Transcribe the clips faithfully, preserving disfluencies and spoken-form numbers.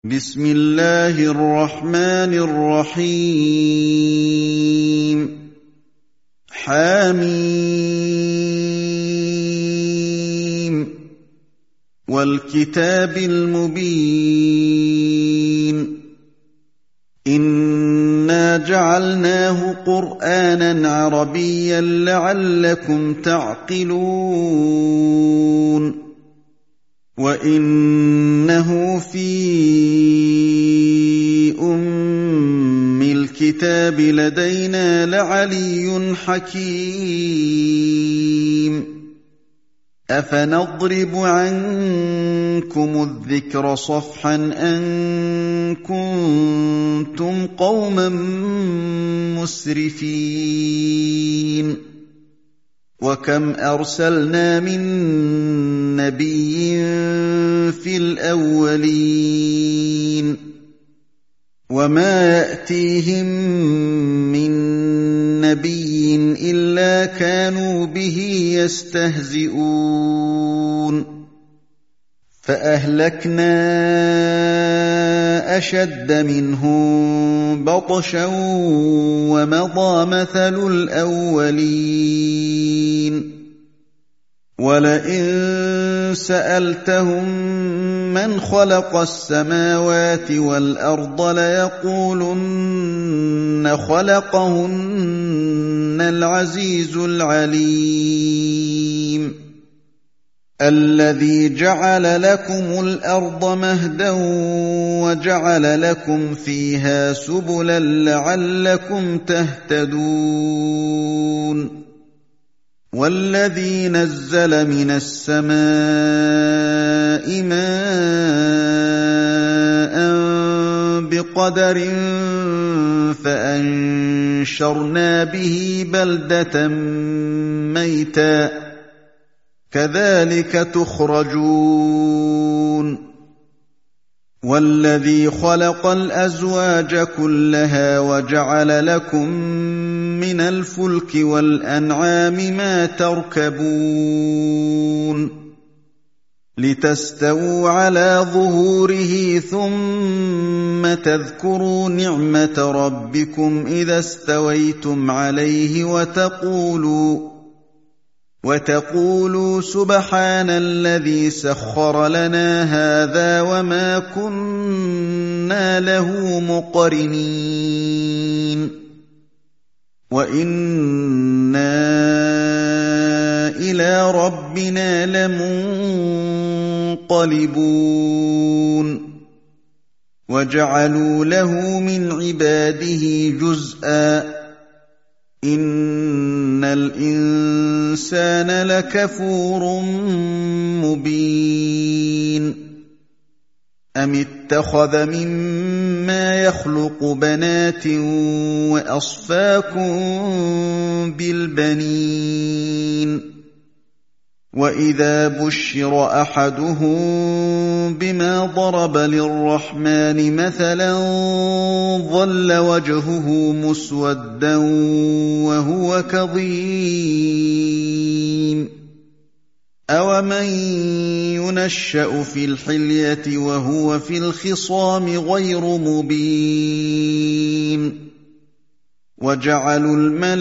بسم الله الرحمن الرحيم حم والكتاب المبين إنا جعلناه قرآنا عربيا لعلكم تعقلون وإنه في أم الكتاب لدينا لعلي حكيم أفنضرب عنكم الذكر صفحا أن كنتم قوما مسرفين وكم أرسلنا من نبي في الأولين وما يأتيهم من نبي إلا كانوا به يستهزئون فأهلكنا أشد منهم بطشا ومضى مثل الأولين ولئن سألتهم من خلق السماوات والأرض ليقولن خلقهن العزيز العليم الذي جعل لكم الأرض مهدا وجعل لكم فيها سبلا لعلكم تهتدون والذي نزل من السماء ماء بقدر فأنشرنا به بلدة ميتا كذلك تخرجون والذي خلق الأزواج كلها وجعل لكم من الفلك والأنعام ما تركبون لتستووا على ظهوره ثم تذكروا نعمة ربكم إذا استويتم عليه وتقولوا وتقولوا سبحان الذي سخر لنا هذا وما كنا له مقرنين وإنا إلى ربنا لمنقلبون وجعلوا له من عباده جزءا إن الإنسان لكفور مبين أم اتخذ مما يخلق بنات وأصفاكم بالبنين وإذا بشر أحدهم بما ضرب للرحمن مثلا ظل وجهه مسودا وهو كظيم أومن ينشأ في الحلية وهو في الخصام غير مبين وجعلوا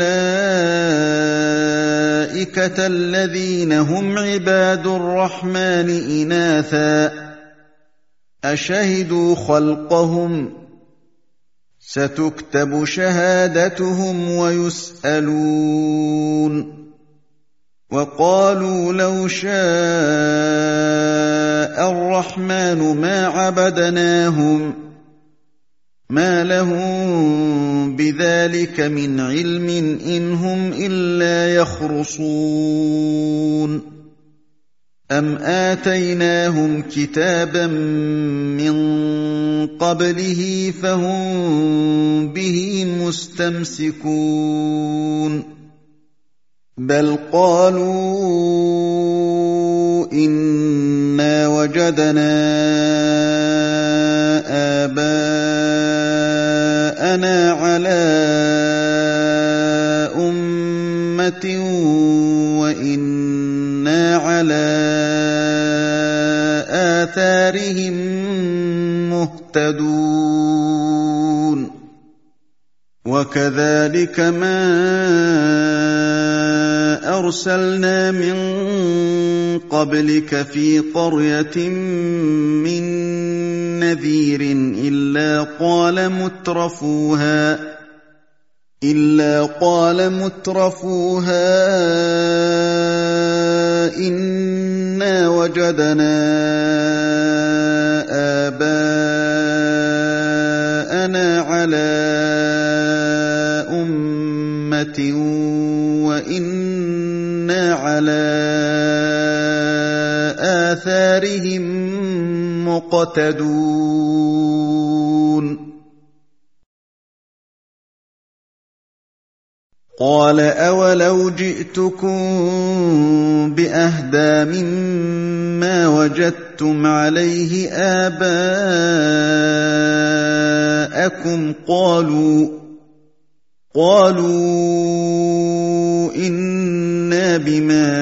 الملائكة الذين هم عباد الرحمن إناثا أشهدوا خلقهم ستكتب شهادتهم ويسألون وقالوا لو شاء الرحمن ما عبدناهم ما لهم بذلك من علم إن هم إلا يخرصون أم آتيناهم كتابا من قبله فهم به مستمسكون بل قالوا إنا وجدنا آباءنا على أمة وإنا على آثارهم مهتدون وكذلك ما أرسلنا من قبلك في قرية من نذير إلا قال مترفوها إلا قال مترفوها إنا وجدنا آباءنا على أمة وإنا على آثارهم مقتدون قال أولو جئتكم بأهدى مما وجدتم عليه آباءكم قالوا قالوا إنا بما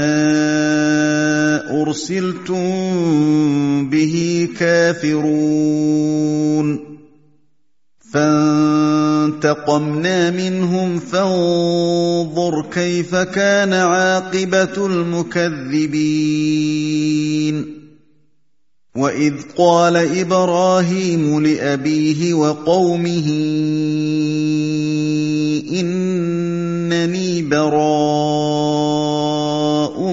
أرسلتم به كافرون فانتقمنا منهم فانظر كيف كان عاقبة المكذبين وإذ قال إبراهيم لأبيه وقومه إنني براء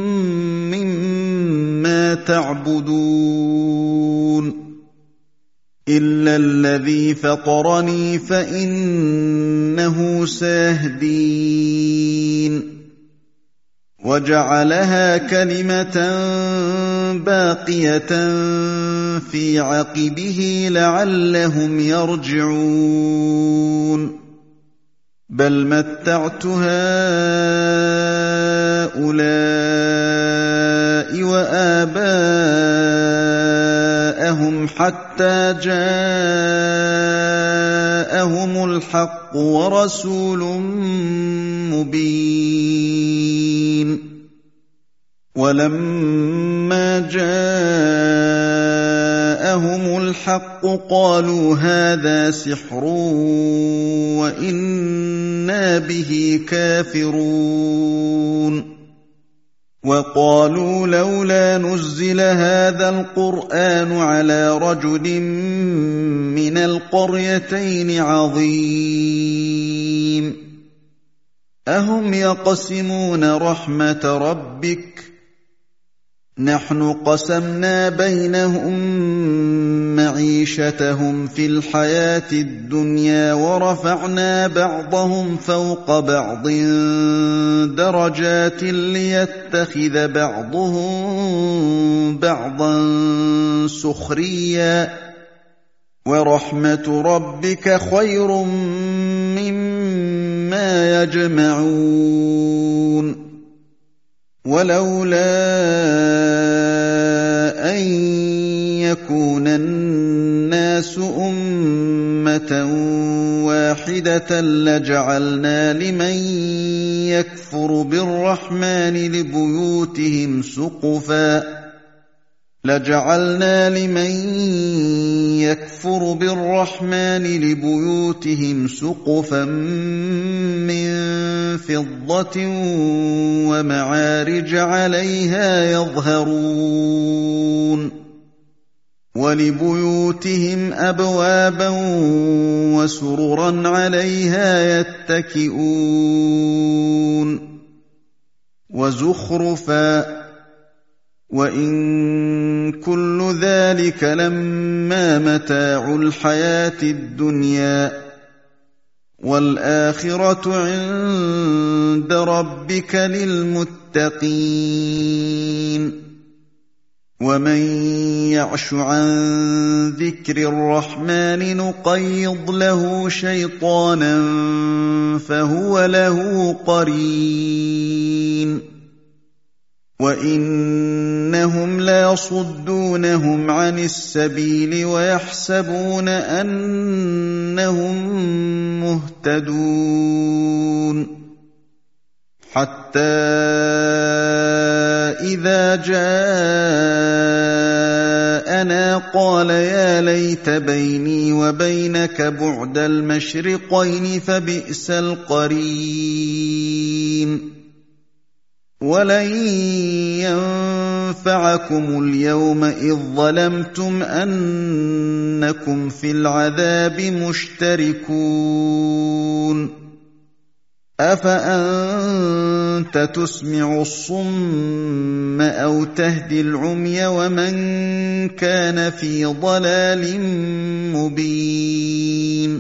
مما تعبدون إلا الذي فطرني فإنه سيهدين وجعلها كلمة باقية في عقبه لعلهم يرجعون بل متعت هؤلاء وآباءهم حتى جاءهم الحق ورسول مبين ولما جاءهم الحق قالوا هذا سحر وإنا به كافرون وقالوا لولا نزل هذا القرآن على رجل من القريتين عظيم أهم يقسمون رحمة ربك نحن قسمنا بينهم معيشتهم في الحياة الدنيا ورفعنا بعضهم فوق بعض درجات ليتخذ بعضهم بعضا سخريا ورحمة ربك خير مما يجمعون ولولا أن يكون الناس أمة واحدة لجعلنا لمن يكفر بالرحمن لبيوتهم سقفا لجعلنا لمن يكفر بالرحمن لبيوتهم سقفا من فضة ومعارج عليها يظهرون ولبيوتهم أبوابا وسررا عليها يتكئون وزخرفا وإن كل ذلك لما متاع الحياة الدنيا والآخرة عند ربك للمتقين ومن يعش عن ذكر الرحمن نقيض له شيطانا فهو له قرين وإنهم ليصدونهم عن السبيل ويحسبون أنهم مهتدون حتى إذا جاءنا قال يا ليت بيني وبينك بعد المشرقين فبئس القرين ولن ينفعكم اليوم إذ ظلمتم أنكم في العذاب مشتركون أفأنت تسمع الصم أو تهدي العمي ومن كان في ضلال مبين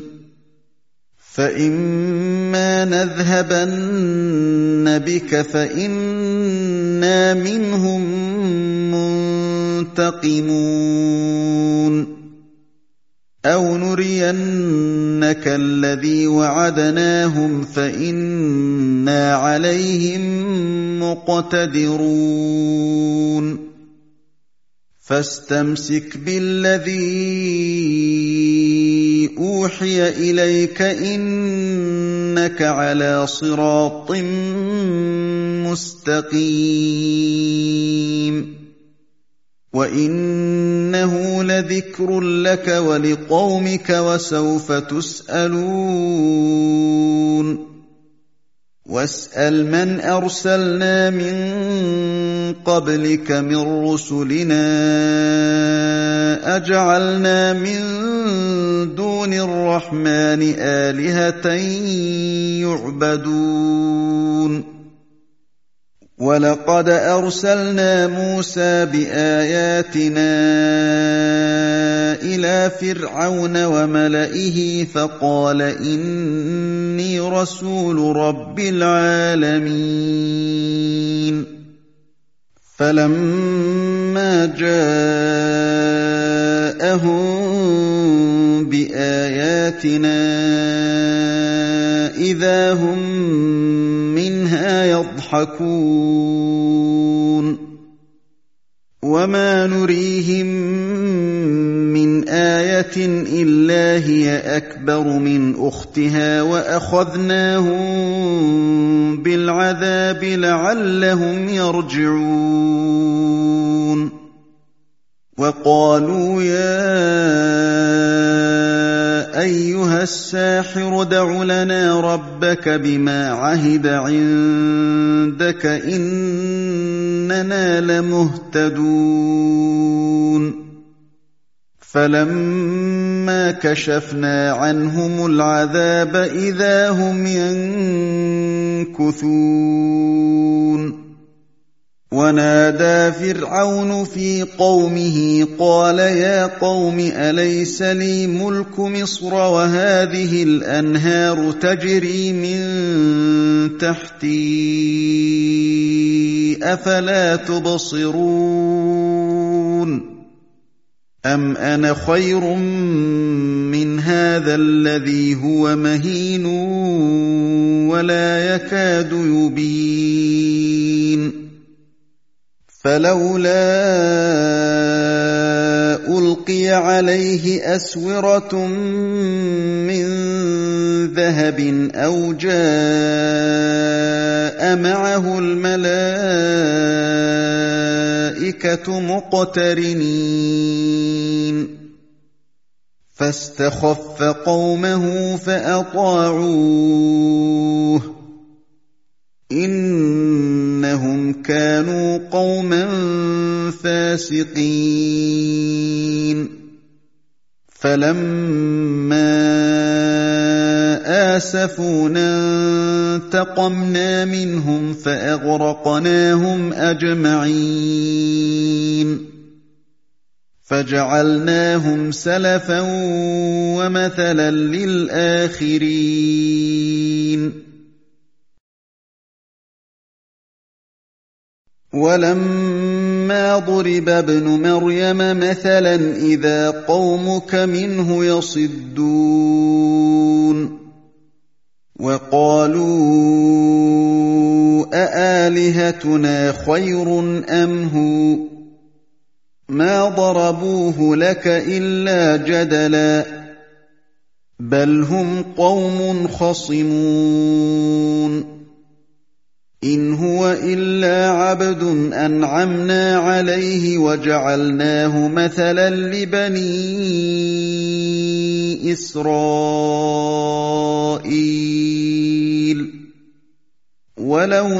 فإما نذهبن بك فإنا منهم منتقمون أو نرينك الذي وعدناهم فإنا عليهم مقتدرون فاستمسك بالذي أوحي إليك إنك على صراط مستقيم وإنه لذكر لك ولقومك وسوف تسألون واسأل من أرسلنا من قبلك من رسلنا أجعلنا من دون الرحمن آلهة يعبدون ولقد أرسلنا موسى بآياتنا إلى فرعون وملئه فقال إني رسول رب العالمين فلما جاءهم بآياتنا إذا هم منها يضحكون وما نريهم من آية إلا هي أكبر من أختها وأخذناهم بالعذاب لعلهم يرجعون وقالوا يا أيها الساحر ادع لنا ربك بما عهد عندك إننا لمهتدون فلما كشفنا عنهم العذاب إذا هم ينكثون ونادى فرعون في قومه قال يا قوم أليس لي ملك مصر وهذه الأنهار تجري من تحتي أفلا تبصرون أم أنا خير من هذا الذي هو مهين ولا يكاد يبين فلولا ألقي عليه أسورة من ذهب أو جاء معه الملائكة مقترنين فاستخف قومه فأطاعوه إنهم كانوا قوما فاسقين فلما آسفونا انتقمنا منهم فأغرقناهم أجمعين فجعلناهم سلفا ومثلا للآخرين ولما ضرب ابن مريم مثلا إذا قومك منه يصدون وقالوا أآلهتنا خير أم هو ما ضربوه لك إلا جدلا بل هم قوم خصمون إِنْ هُوَ إِلَّا عَبْدٌ أَنْعَمْنَا عَلَيْهِ وَجَعَلْنَاهُ مَثَلًا لِّبَنِي إِسْرَائِيلَ وَلَوْ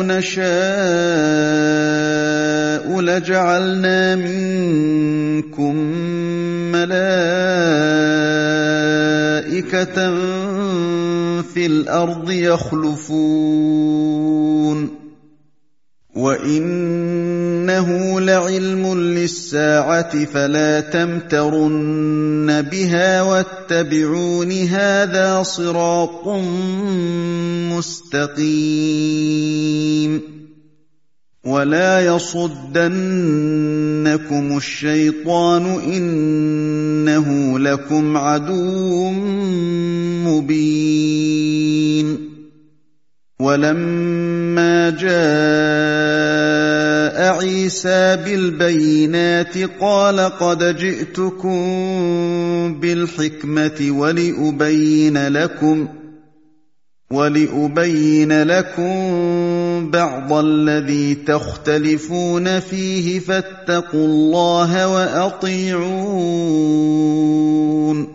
نَشَاءُ لَجَعَلْنَا مِنكُم مَّلَائِكَةً فِي الْأَرْضِ يَخْلُفُونَ وَإِنَّهُ لَعِلْمٌ لِّلسَّاعَةِ فَلَا تَمْتَرُنَّ بِهَا وَاتَّبِعُونِ هَٰذَا صِرَاطٌ مُّسْتَقِيمٌ وَلَا يَصُدَّنَّكُمُ الشَّيْطَانُ إِنَّهُ لَكُمْ عَدُوٌّ مُّبِينٌ وَلَمَّا جَاءَ عِيسَىٰ بِالْبَيِّنَاتِ قَالَ قَدْ جِئْتُكُم بِالْحِكْمَةِ وَلِأُبَيِّنَ لَكُمْ وَلِأُبَيِّنَ لَكُم بَعْضَ الَّذِي تَخْتَلِفُونَ فِيهِ فَاتَّقُوا اللَّهَ وَأَطِيعُونِ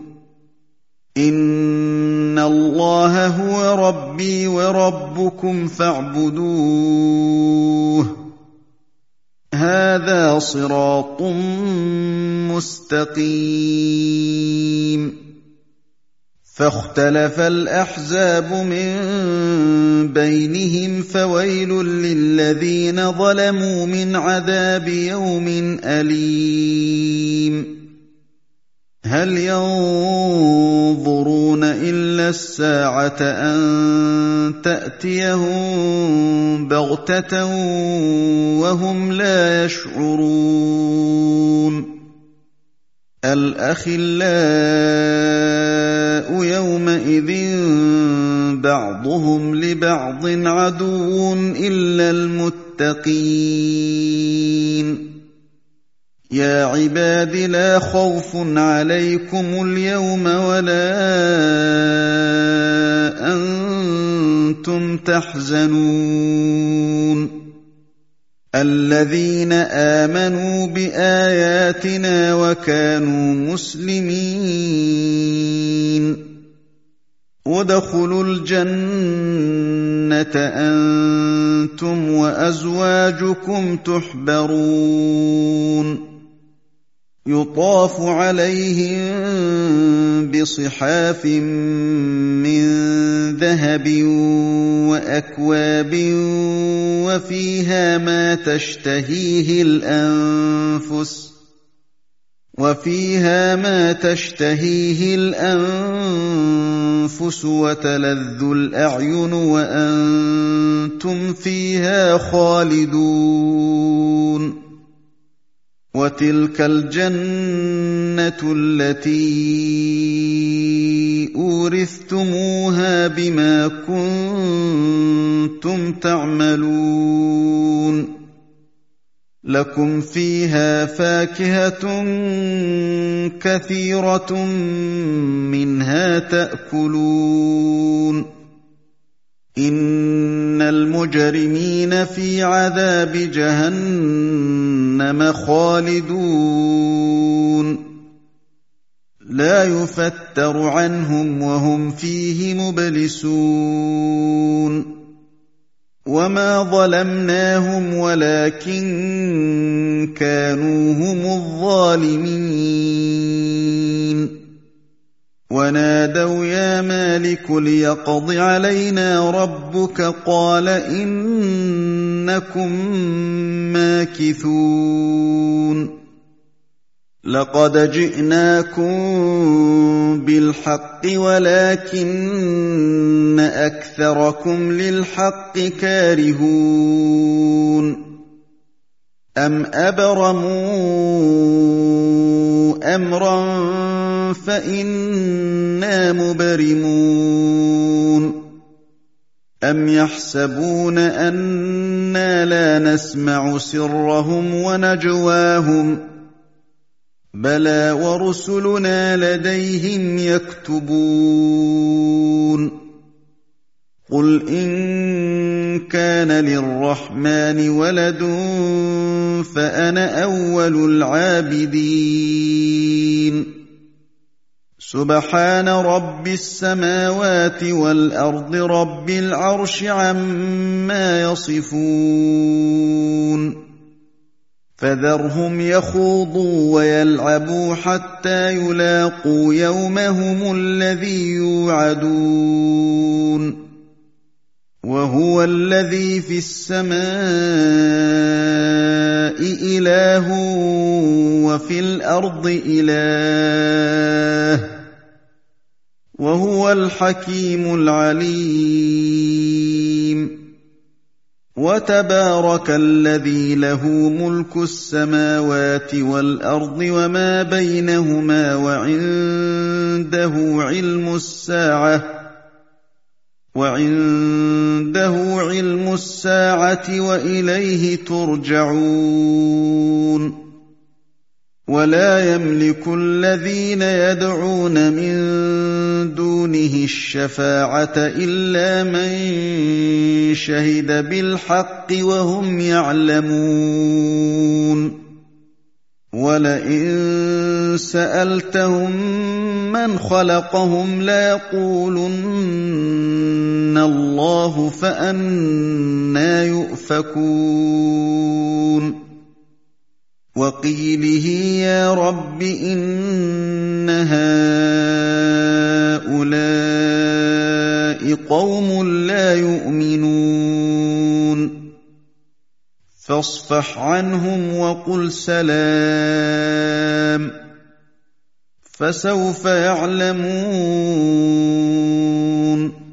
إِنَّ اللَّهَ هُوَ رَبِّي وَرَبُّكُمْ فَاعْبُدُوهُ هَٰذَا صِرَاطٌ مُّسْتَقِيمٌ فَاخْتَلَفَ الْأَحْزَابُ مِن بَيْنِهِمْ فَوَيْلٌ لِّلَّذِينَ ظَلَمُوا مِنْ عَذَابِ يَوْمٍ أَلِيمٍ هَلْ يَنظُرُونَ إِلَّا السَّاعَةَ أَن تَأْتِيَهُم بَغْتَةً وَهُمْ لَا يَشْعُرُونَ الْأَخِلَّاءُ يَوْمَئِذٍ بَعْضُهُمْ لِبَعْضٍ عَدُوٌّ إِلَّا الْمُتَّقِينَ يَا عِبَادِ لَا خَوْفٌ عَلَيْكُمُ الْيَوْمَ وَلَا أَنتُمْ تَحْزَنُونَ الَّذِينَ آمَنُوا بِآيَاتِنَا وَكَانُوا مُسْلِمِينَ ادْخُلُوا الْجَنَّةَ أَنتُمْ وَأَزْوَاجُكُمْ تُحْبَرُونَ يُطَافُ عَلَيْهِم بِصِحَافٍ مِّن ذَهَبٍ وَأَكْوَابٍ وَفِيهَا مَا تَشْتَهِيهِ الْأَنفُسُ وَفِيهَا مَا تَشْتَهِيهِ الْأَنفُسُ وَتَلَذُّ الْأَعْيُنُ وَأَنتُمْ فِيهَا خَالِدُونَ وَتِلْكَ الْجَنَّةُ الَّتِي أُورِثْتُمُوهَا بِمَا كُنتُمْ تَعْمَلُونَ لَكُمْ فِيهَا فَاكِهَةٌ كَثِيرَةٌ مِّنْهَا تَأْكُلُونَ إِنَّ الْمُجْرِمِينَ فِي عَذَابِ جَهَنَّمَ خَالِدُونَ لَا يُفَتَّرُ عَنْهُمْ وَهُمْ فِيهِ مُبْلِسُونَ وَمَا ظَلَمْنَاهُمْ وَلَٰكِن كَانُوا هُمُ الظَّالِمِينَ وَنَادَوْا يَا مَالِكُ لِيَقْضِ عَلَيْنَا رَبُّكَ قَالَ إِنَّكُم مَّاكِثُونَ لَقَدْ جِئْنَاكُم بِالْحَقِّ وَلَٰكِنَّ أَكْثَرَكُمْ لِلْحَقِّ كَارِهُونَ أَمْ أَبْرَمُوا أَمْرًا فَإِنَّا مُبْرِمُونَ أَمْ يَحْسَبُونَ أَنَّا لَا نَسْمَعُ سِرَّهُمْ وَنَجْوَاهُمْ بَلَىٰ وَرُسُلُنَا لَدَيْهِمْ يَكْتُبُونَ قُلْ إِن كَانَ لِلرَّحْمَٰنِ وَلَدٌ فَأَنَا أَوَّلُ الْعَابِدِينَ سُبْحَانَ رَبِّ السَّمَاوَاتِ وَالْأَرْضِ رَبِّ الْعَرْشِ عَمَّا يَصِفُونَ فَذَرْهُمْ يَخُوضُوا وَيَلْعَبُوا حَتَّىٰ يُلَاقُوا يَوْمَهُمُ الَّذِي يُوعَدُونَ وَهُوَ الَّذِي فِي السَّمَاءِ إِلَٰهٌ وَفِي الْأَرْضِ إِلَٰهٌ وَهُوَ الْحَكِيمُ الْعَلِيمُ وَتَبَارَكَ الَّذِي لَهُ مُلْكُ السَّمَاوَاتِ وَالْأَرْضِ وَمَا بَيْنَهُمَا وَعِندَهُ عِلْمُ السَّاعَةِ وَعِندَهُ عِلْمُ السَّاعَةِ وَإِلَيْهِ تُرْجَعُونَ وَلَا يَمْلِكُ الَّذِينَ يَدْعُونَ مِن دُونِهِ الشَّفَاعَةَ إِلَّا مَن شَهِدَ بِالْحَقِّ وَهُمْ يَعْلَمُونَ وَلَئِن سَأَلْتَهُم مَّنْ خَلَقَهُمْ لَيَقُولُنَّ اللَّهُ فَأَنَّىٰ يُؤْفَكُونَ وَقِيلِهِ يَا رَبِّ إِنَّ هَٰؤُلَاءِ قَوْمٌ لَّا يُؤْمِنُونَ فَاصْفَحْ عَنْهُمْ وَقُلْ سَلَامٌ فَسَوْفَ يَعْلَمُونَ